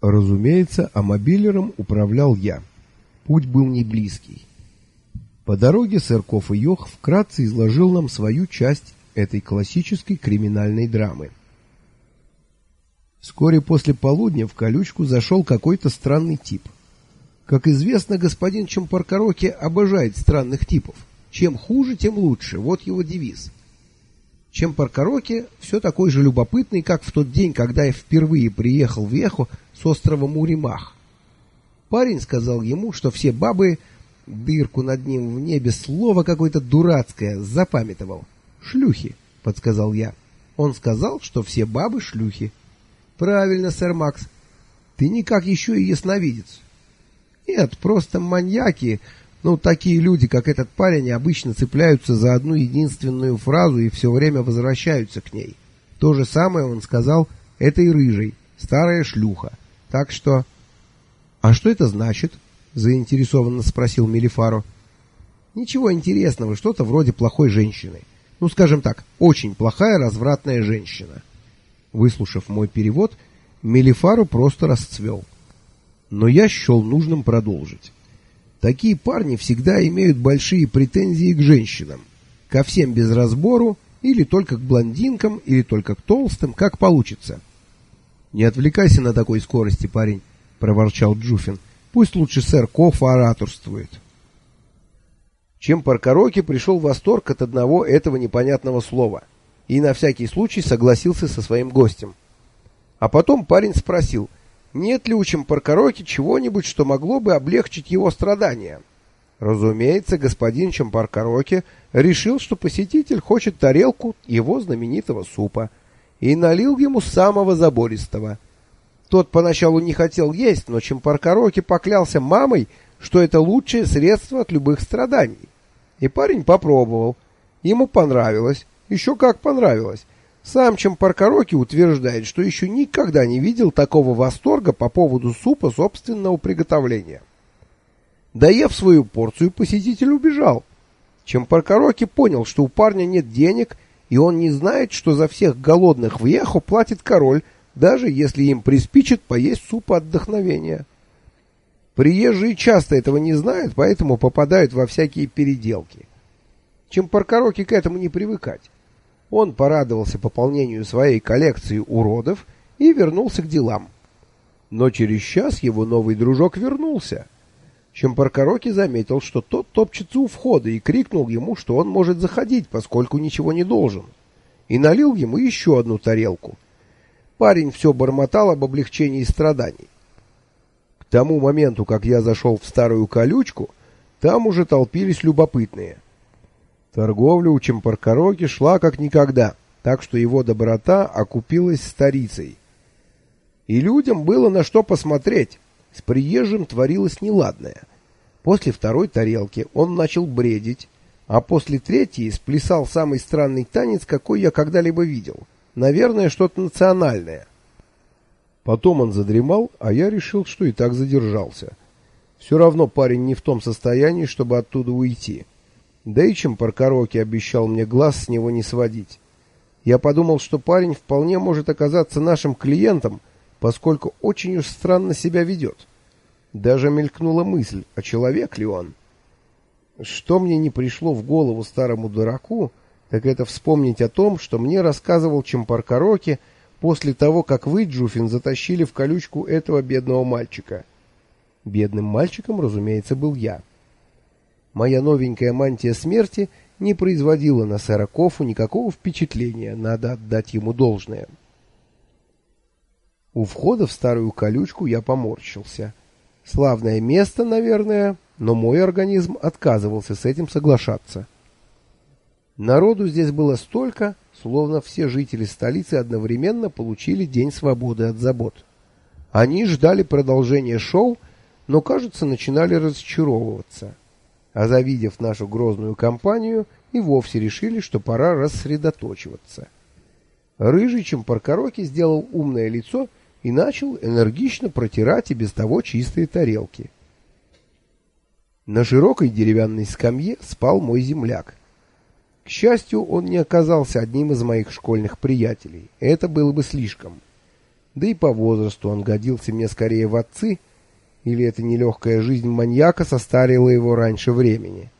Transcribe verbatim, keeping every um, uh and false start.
Разумеется, амобилером управлял я. Путь был не близкий. По дороге Сырков и Йох вкратце изложил нам свою часть этой классической криминальной драмы. Вскоре после полудня в колючку зашел какой-то странный тип. Как известно, господин Чампаркароки обожает странных типов. Чем хуже, тем лучше. Вот его девиз. Чампаркароки все такой же любопытный, как в тот день, когда я впервые приехал в Веху с острова Муримах. Парень сказал ему, что все бабы, дырку над ним в небе, слово какое-то дурацкое, запамятовал. «Шлюхи», — подсказал я. Он сказал, что все бабы шлюхи. «Правильно, сэр Макс. Ты никак еще и ясновидец». «Нет, просто маньяки. Ну, такие люди, как этот парень, обычно цепляются за одну единственную фразу и все время возвращаются к ней. То же самое он сказал этой рыжей, старая шлюха. Так что...» «А что это значит?» — заинтересованно спросил Мелифаро. «Ничего интересного, что-то вроде плохой женщины. Ну, скажем так, очень плохая развратная женщина». Выслушав мой перевод, Мелифаро просто расцвел. Но я счел нужным продолжить. Такие парни всегда имеют большие претензии к женщинам. Ко всем без разбору, или только к блондинкам, или только к толстым, как получится. «Не отвлекайся на такой скорости, парень», — проворчал Джуфин. «Пусть лучше сэр Коф ораторствует». Чампаркароки пришел в восторг от одного этого непонятного слова и на всякий случай согласился со своим гостем. А потом парень спросил, нет ли у Чампаркароки чего-нибудь, что могло бы облегчить его страдания. Разумеется, господин Чампаркароки решил, что посетитель хочет тарелку его знаменитого супа, и налил ему самого забористого. Тот поначалу не хотел есть, но Чампаркароки поклялся мамой, что это лучшее средство от любых страданий. И парень попробовал. Ему понравилось. Еще как понравилось. Сам Чампаркароки утверждает, что еще никогда не видел такого восторга по поводу супа собственного приготовления. Доев свою порцию, посетитель убежал. Чампаркароки понял, что у парня нет денег, и он не знает, что за всех голодных в Веху платит король, даже если им приспичит поесть супа от вдохновения. Приезжие часто этого не знают, поэтому попадают во всякие переделки. Чампаркароки к этому не привыкать. Он порадовался пополнению своей коллекции уродов и вернулся к делам. Но через час его новый дружок вернулся. Чампаркароки заметил, что тот топчется у входа, и крикнул ему, что он может заходить, поскольку ничего не должен, и налил ему еще одну тарелку. Парень все бормотал об облегчении страданий. К тому моменту, как я зашел в старую колючку, там уже толпились любопытные. Торговля у Чампаркароки шла как никогда, так что его доброта окупилась старицей. И людям было на что посмотреть. С приезжим творилось неладное. После второй тарелки он начал бредить, а после третьей сплясал самый странный танец, какой я когда-либо видел. Наверное, что-то национальное. Потом он задремал, а я решил, что и так задержался. Все равно парень не в том состоянии, чтобы оттуда уйти. Да и Чампаркароки обещал мне глаз с него не сводить. Я подумал, что парень вполне может оказаться нашим клиентом, поскольку очень уж странно себя ведет. Даже мелькнула мысль, а человек ли он? Что мне не пришло в голову старому дураку, так это вспомнить о том, что мне рассказывал Чампаркароки после того, как вы, Джуфин, затащили в колючку этого бедного мальчика. Бедным мальчиком, разумеется, был я. Моя новенькая мантия смерти не производила на сэра Кофу никакого впечатления, надо отдать ему должное. У входа в старую колючку я поморщился. Славное место, наверное, но мой организм отказывался с этим соглашаться. Народу здесь было столько, словно все жители столицы одновременно получили день свободы от забот. Они ждали продолжения шоу, но, кажется, начинали разочаровываться. А завидев нашу грозную компанию, и вовсе решили, что пора рассредоточиваться. Рыжий Чампаркароки сделал умное лицо и начал энергично протирать и без того чистые тарелки. На широкой деревянной скамье спал мой земляк. К счастью, он не оказался одним из моих школьных приятелей. Это было бы слишком. Да и по возрасту он годился мне скорее в отцы, или эта нелегкая жизнь маньяка состарила его раньше времени.